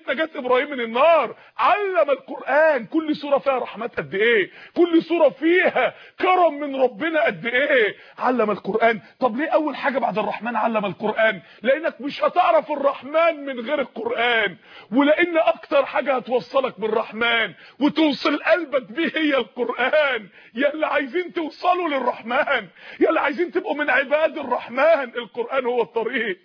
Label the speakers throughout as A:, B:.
A: نجاة ابراهيم من النار. علم القرآن كل سورة فيها رحمات قد ايه، كل سورة فيها كرم من ربنا قد ايه. علم القرآن. طب ليه اول حاجة بعد الرحمن علم القرآن؟ لانك مش هتعرف الرحمن من غير القرآن، ولان اكتر حاجة هتوصلك بالرحمن وتوصل قلبك بيه هي القرآن. يا اللي عايزين توصلوا للرحمن، يا اللي عايزين تبقوا من عباد الرحمن، القرآن هو الطريق.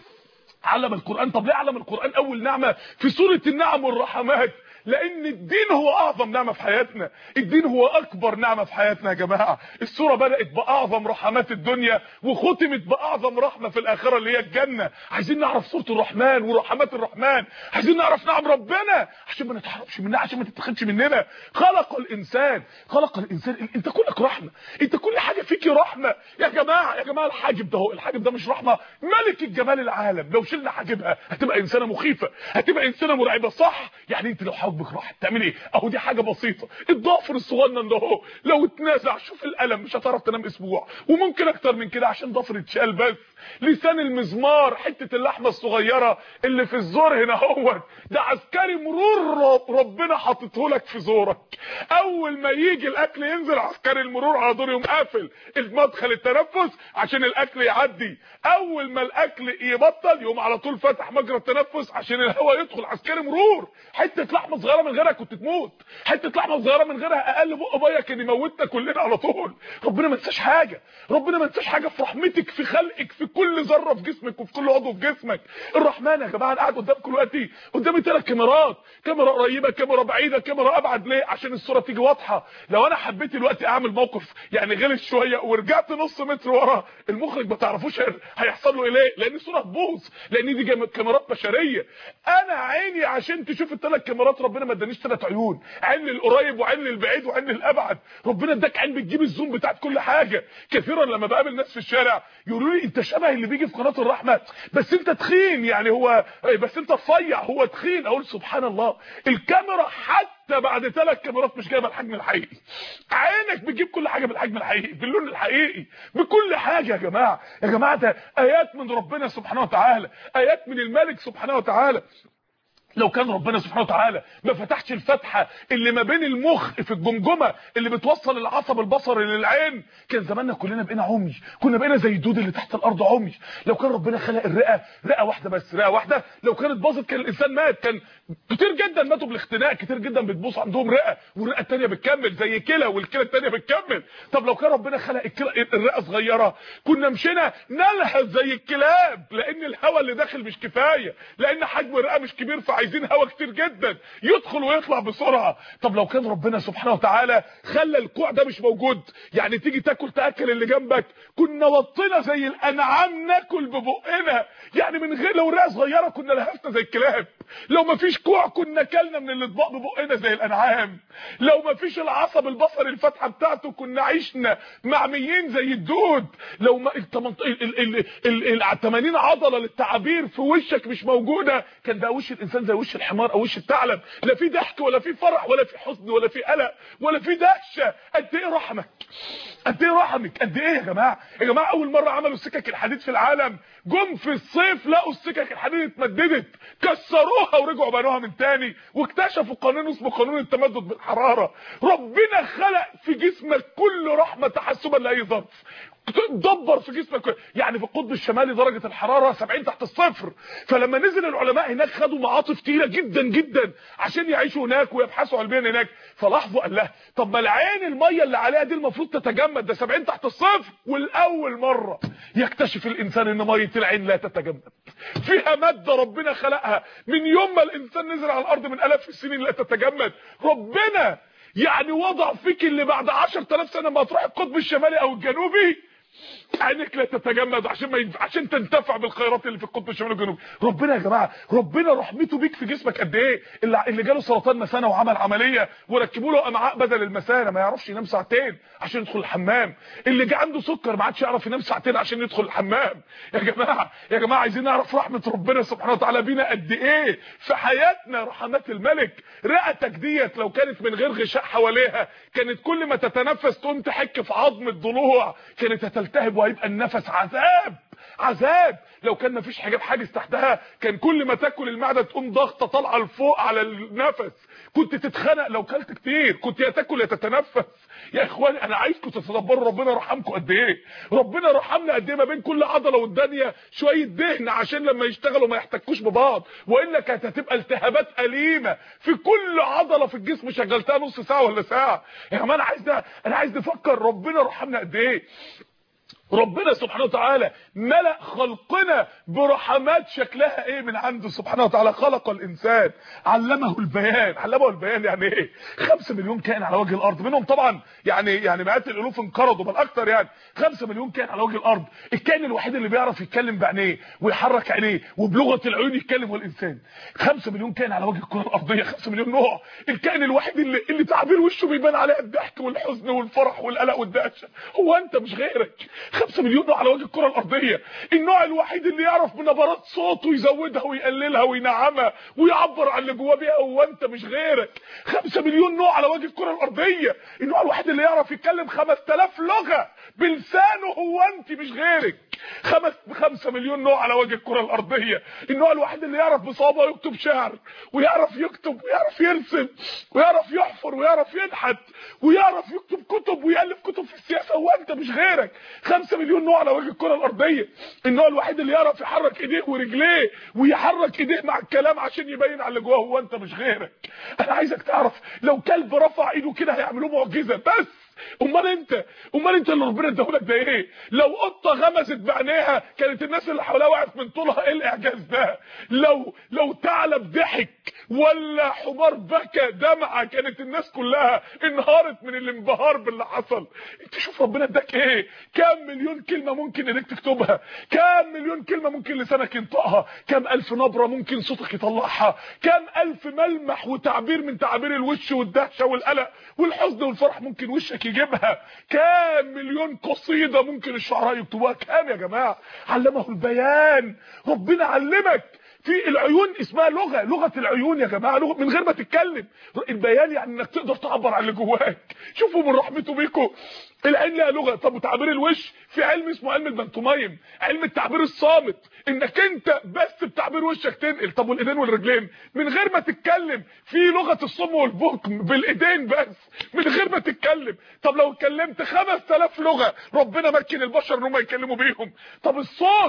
A: علم القرآن. طب ليه علم القرآن اول نعمة في سورة النعم والرحمات؟ لان الدين هو اعظم نعمة في حياتنا، الدين هو اكبر نعمة في حياتنا يا جماعة. السورة بدأت باعظم رحمات الدنيا وختمت باعظم رحمة في الاخرة اللي هي الجنة. عايزين نعرف سورة الرحمن ورحمات الرحمن، عايزين نعرف نعم ربنا عشان ما نتحرمش منها، عشان ما تتخدش مننا. خلق الانسان، خلق الانسان. انت كلك رحمة، انت كل حاجة فيك رحمة يا جماعة. يا جماعة الحاجب ده، هو الحاجب ده مش رحمة؟ ملك الجمال العالم لو شلنا حاجبها هتبقى انسانة مخيفة، هتبقى انسانة مرعبة، صح؟ يعني انت لو حاجبك راح تعمل ايه؟ اهو دي حاجة بسيطة. الضافر الصغنن ده اهو لو اتنازع شوف الالم، مش هتعرف تنام اسبوع، وممكن اكتر من كده عشان ضافر اتشال بس. لسان المزمار، حتة اللحمة الصغيرة اللي في الزور هنا اهوت، ده عسكري مرور ربنا حاطته لك في زورك. اول ما يجي الاكل ينزل عسكري المرور على دور يقوم قافل المدخل التنفس عشان الاكل يعدي. اول ما الاكل يبطل يقوم على طول فتح مجرى التنفس عشان الهواء يدخل. عسكري مرور. حته لحمه صغيره من غيرها كنت تموت، حته لحمه صغيره من غيرها اقل بق بيا كان يموتنا كلنا على طول. ربنا ما نساش حاجه، ربنا ما نساش حاجه في رحمتك، في خلقك، في كل ذره في جسمك وفي كل عضو في جسمك. الرحمن يا جماعه. انا قاعد قدامكم دلوقتي قدامي 3 كاميرات، كاميرا قريبه، كاميرا بعيده، كاميرا ابعد. ليه؟ عشان الصوره تيجي واضحه. لو انا حبيت دلوقتي اعمل موقف يعني غلط شويه ورجعت نص متر ورا، المخرج ما تعرفوش هيحصل له ايه. ليه؟ لان الصوره هتبوظ، لان دي كاميرات بشريه. انا عيني عشان تشوف ال3 كاميرات، ربنا ما ادانيش 3 عيون، عين للقريب وعين للبعيد وعين للابعد. ربنا اداك عين بتجيب الزوم بتاعت كل حاجه. كثيرا لما بقابل ناس في الشارع يقولوا لي انت شبه اللي بيجي في قناه الرحمه بس انت تخين، يعني هو بس انت رفيع هو تخين. اقول سبحان الله، الكاميرا حتى بعد 3 كاميرات مش جايبه الحجم الحقيقي. عينك بتجيب كل حاجه بالحجم الحقيقي، باللون الحقيقي، بكل حاجه. يا جماعه يا جماعه ده ايات من ربنا سبحانه وتعالى، ايات من الملك سبحانه وتعالى. لو كان ربنا سبحانه وتعالى ما فتحش الفتحه اللي ما بين المخ في الجمجمه اللي بتوصل العصب البصري للعين، كان زماننا كلنا بقينا عمي، كنا بقينا زي الدود اللي تحت الارض عمي. لو كان ربنا خلق الرئه، رئه واحده بس، رئه واحده لو كانت باظت كان الانسان مات. كان كتير جدا ماتوا بالاختناق، كتير جدا بتبوظ عندهم رئه والرئه الثانيه بتكمل زي كلى والكلى الثانيه بتكمل. طب لو كان ربنا خلق الرئه صغيره كنا مشينا نلهث زي الكلاب، لان الهواء اللي داخل مش كفايه، لان حجم الرئه مش كبير، عايزين هوا كتير جدا يدخل ويطلع بسرعه. طب لو كان ربنا سبحانه وتعالى خلى الكوع ده مش موجود، يعني تيجي تاكل اللي جنبك، كنا وطينا زي الانعام ناكل ببقنا، يعني من غير لو رئه صغيره كنا لهفنا زي الكلاب، لو ما فيش كوع كنا كلنا من الاطباق ببقنا زي الانعام، لو ما فيش العصب البصري الفتحه بتاعته كنا عشنا معميين زي الدود، لو ما ال 80 عضله للتعابير في وشك مش موجوده كان بقى وش الانسان زي وش الحمار او وش الثعلب، لا في ضحك ولا في فرح ولا في حزن ولا في قلق ولا في دهشه. قد ايه رحمك، قد ايه رحمك، قد ايه يا جماعه. يا جماعه اول مره عملوا سكك الحديد في العالم جم في الصيف لقوا السكك الحديد اتمددت، كسروها ورجعوا بنوها من تاني، واكتشفوا قانون اسمه قانون التمدد بالحراره. ربنا خلق في جسمك كل رحمه تحسبا لاي ظرف، تدبر في جسمك. يعني في القطب الشمالي درجه الحراره 70 تحت الصفر، فلما نزل العلماء هناك خدوا معاطف تقيله جدا جدا عشان يعيشوا هناك ويبحثوا علميا هناك، فلاحظوا قال لها طب ما العين الميه اللي عليها دي المفروض تتجمد، ده 70 تحت الصفر، والاول مره يكتشف الانسان ان ميه العين لا تتجمد، فيها ماده ربنا خلقها من يوم ما الانسان نزل على الارض من الاف السنين لا تتجمد. ربنا يعني وضع فيك اللي بعد 10000 سنه ما تروح القطب الشمالي او الجنوبي عينك لا تتجمد عشان تنتفع بالخيرات اللي في القطب الشمالي والجنوبي. ربنا يا جماعه ربنا رحمته بيك في جسمك قد ايه. اللي جاله سرطان مثانه وعمل عمليه وركبوا له امعاء بدل المثانه ما يعرفش ينام ساعتين عشان يدخل الحمام، اللي جه عنده سكر ما عادش يعرف ينام ساعتين عشان يدخل الحمام. يا جماعه يا جماعه عايزين نعرف رحمه ربنا سبحانه وتعالى بينا قد ايه في حياتنا. رحمات الملك. رئتك ديت لو كانت من غير غشاء حواليها كانت كل ما تتنفس تقوم تحك في عظم الضلوع، كانت هتلتهب وهيبقى النفس عذاب عذاب. لو كان مفيش حجاب حاجز تحتها كان كل ما تاكل المعده تقوم ضغطه طالعه لفوق على النفس، كنت تتخنق لو كلت كتير، كنت يا تاكل يا تتنفس. يا اخواني انا عايزكم تتدبروا ربنا رحمكم قد ايه، ربنا رحمنا قد ايه. ما بين كل عضله والثانيه شويه دهن عشان لما يشتغلوا ما يحتكوش ببعض، والا كانت هتبقى التهابات اليمه في كل عضله في الجسم شغلتها نص ساعه ولا ساعه. يا جماعه انا عايز نفكر ربنا رحمنا قد ايه. ربنا سبحانه وتعالى ملأ خلقنا برحمات شكلها ايه من عنده سبحانه وتعالى. خلق الانسان علمه البيان. علمه البيان يعني ايه؟ 5 مليون كائن على وجه الارض، منهم طبعا يعني مئات الالوف انقرضوا بل اكتر، يعني 5 مليون كائن على وجه الارض. الكائن الوحيد اللي بيعرف يتكلم بعينيه ويحرك عينيه وبلغه العيون يتكلم هو الانسان. 5 مليون كائن على وجه الكره الارضيه، 5 مليون نوع. الكائن الوحيد اللي تعبير وشه بيبان عليه الضحك والحزن والفرح والقلق والدهشه هو انت مش غيرك. 5 مليون نوع على وجه الكره الارضيه. النوع الوحيد اللي يعرف بنبرات صوته يزودها ويقللها وينعمها ويعبر عن اللي جواه بيها هو انت مش غيرك. 5 مليون نوع على وجه الكره الارضيه. النوع الوحيد اللي يعرف يتكلم 5000 لغه بلسانه هو انت مش غيرك. 5 مليون نوع على وجه الكره الارضيه. النوع الوحيد اللي يعرف بصوابعه يكتب شعر ويعرف يكتب ويعرف يرسم ويعرف يحفر ويعرف ينحت ويعرف يكتب كتب ويالف كتب في السياسه هو انت مش غيرك. 5 مليون نوع على وجه الكره الارضيه. النوع الوحيد اللي يعرف يحرك ايديه ورجليه ويحرك ايديه مع الكلام عشان يبين على اللي جواه هو انت مش غيرك. انا عايزك تعرف لو كلب رفع ايده كده هيعملوه معجزه بس. امال انت اللي ربنا اداهولك ده ايه؟ لو قطه غمزت بعينيها كانت الناس اللي حواليها وقعت من طولها. ايه الاعجاز ده؟ لو ثعلب ضحك ولا حمار بكى دمعه كانت الناس كلها انهارت من الانبهار باللي حصل. انت شوف ربنا اداك ايه؟ كام مليون كلمه ممكن ايديك تكتبها، كام مليون كلمه ممكن لسانك ينطقها، كام الف نبره ممكن صوتك يطلعها، كام الف ملمح وتعبير من تعابير الوش والدهشه والقلق والحزن والفرح ممكن وشك يجيبها، كام مليون قصيده ممكن الشعراء يكتبوها. كام يا جماعه؟ علمه البيان. ربنا علمك في العيون اسمها لغه العيون يا جماعه، لغه من غير ما تتكلم. البيان يعني انك تقدر تعبر عن اللي جواك. شوفوا من رحمته بيكم العين لها لغه. طب وتعبير الوش في علم اسمه علم البنتومايم، علم التعبير الصامت، انك انت بس بتعبير وشك تنقل. طب والايدين والرجلين من غير ما تتكلم في لغه الصم والبكم بالايدين بس من غير ما تتكلم. طب لو اتكلمت 5000 لغه ربنا مكن البشر ان هم يتكلموا بيهم. طب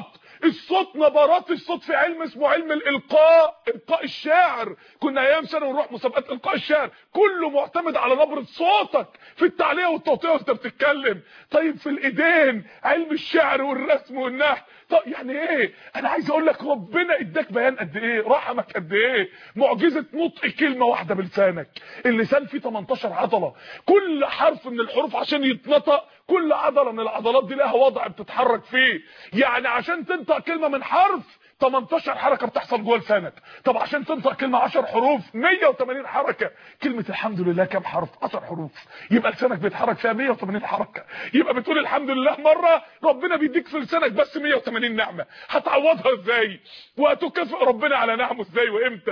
A: الصوت نبرات الصوت في علم اسمه علم الالقاء الشاعر. كنا ايام سنه ونروح مسابقات القاء الشعر كله معتمد على نبره صوتك في التعليق والتوطئه وانت بتتكلم. طيب في الايدين علم الشعر والرسم والنحت. طب يعني ايه؟ انا عايز اقول لك ربنا اداك بيان قد ايه، رحمك قد ايه. معجزه نطق كلمه واحده بلسانك. اللسان فيه 18 عضله، كل حرف من الحروف عشان يتنطق كل عضله من العضلات دي لها وضع بتتحرك فيه. يعني عشان تنطق كلمه من حرف 18 حركه بتحصل جوه لسانك. طب عشان تنطق كلمه 10 حروف 180 حركه. كلمه الحمد لله كام حرف؟ 10 حروف. يبقى لسانك بيتحرك فيها 180 حركه. يبقى بتقول الحمد لله مره ربنا بيديك في لسانك بس 180 نعمه. هتعوضها ازاي؟ وهتكافئ ربنا على نعمه ازاي وامتى؟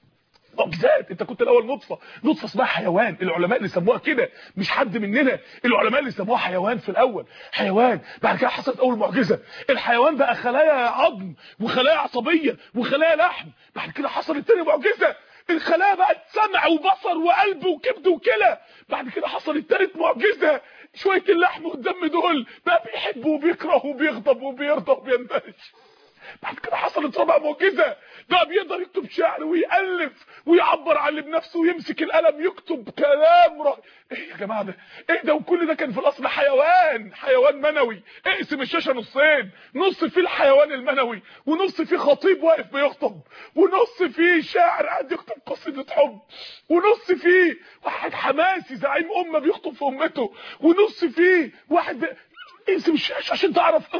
A: معجزات. انت كنت الاول نطفه اسمها حيوان. العلماء اللي سموها كده مش حد مننا، العلماء اللي سموها حيوان في الاول حيوان. بعد كده حصلت اول معجزه، الحيوان بقى خلايا عظم وخلايا عصبيه وخلايا لحم. بعد كده حصلت تاني معجزه، الخلايا بقت سمع وبصر وقلب وكبد وكلى. بعد كده حصلت تالت معجزه، شويه اللحم والدم دول بقى بيحب وبيكره وبيغضب وبيرضى وبيندهش. بعد كده حصلت رابع معجزه، بقى بيقدر يكتب شعر ويألف ويعبر عن اللي بنفسه ويمسك القلم يكتب كلام ايه يا جماعه ده؟ ايه ده؟ وكل ده كان في الاصل حيوان منوي. اقسم الشاشه نصين، نص فيه الحيوان المنوي ونص فيه خطيب واقف بيخطب ونص فيه شاعر قاعد يكتب قصيده حب ونص فيه واحد حماسي زعيم امه بيخطب في امته ونص فيه واحد اقسم الشاشه عشان تعرف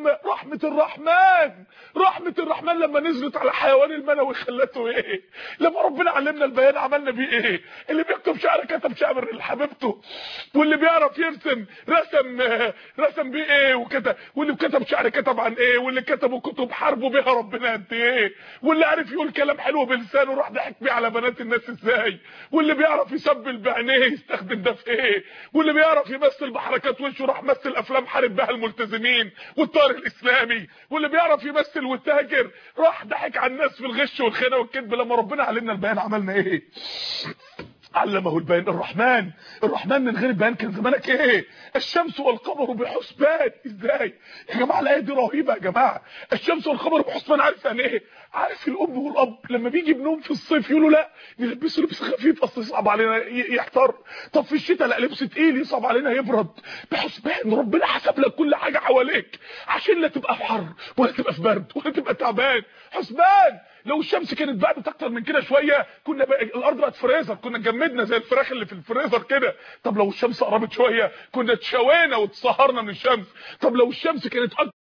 A: رحمه الرحمن لما نزلت على حيوان المنوي خلته ايه. لما ربنا علمنا البيان عملنا بيه ايه. اللي بيكتب شعر كتب شعر لحبيبته، واللي بيعرف يرسم رسم بيه ايه وكده، واللي كتب شعر كتب عن ايه، واللي كتبوا كتب حاربوا بيها ربنا قد ايه، واللي عارف يقول كلام حلو بلسانه راح ضحك بيه على بنات الناس ازاي، واللي بيعرف يسبل بعينيه يستخدم ده في ايه، واللي بيعرف يمثل بحركات وشه راح مثل افلام يحارب بها الملتزمين والتيار الاسلامي واللي بيعرف يمثل ويتاجر، راح ضحك على الناس في الغش والخيانه والكذب. لما ربنا علمنا البيان عملنا ايه؟ علمه البيان. الرحمن من غير البيان كان زمانك ايه؟ الشمس والقمر بحسبان. ازاي يا جماعه؟ الايه دي رهيبه يا جماعه. الشمس والقمر بحسبان، عارف يعني ايه؟ عارف الام والاب لما بيجي ابنهم في الصيف يقولوا لا نلبسه لبس خفيف اصل يصعب علينا يحتر، طب في الشتاء لا لبس تقيل يصعب علينا يبرد. بحسبان. ربنا حسب لك كل حاجه حواليك عشان لا تبقى في حر ولا تبقى في برد ولا تبقى تعبان. حسبان. لو الشمس كانت بعدت اكتر من كده شويه كنا الارض بقت فريزر، كنا جمدنا زي الفراخ اللي في الفريزر كده. طب لو الشمس قربت شويه كنا اتشوينا واتسهرنا من الشمس. طب لو الشمس كانت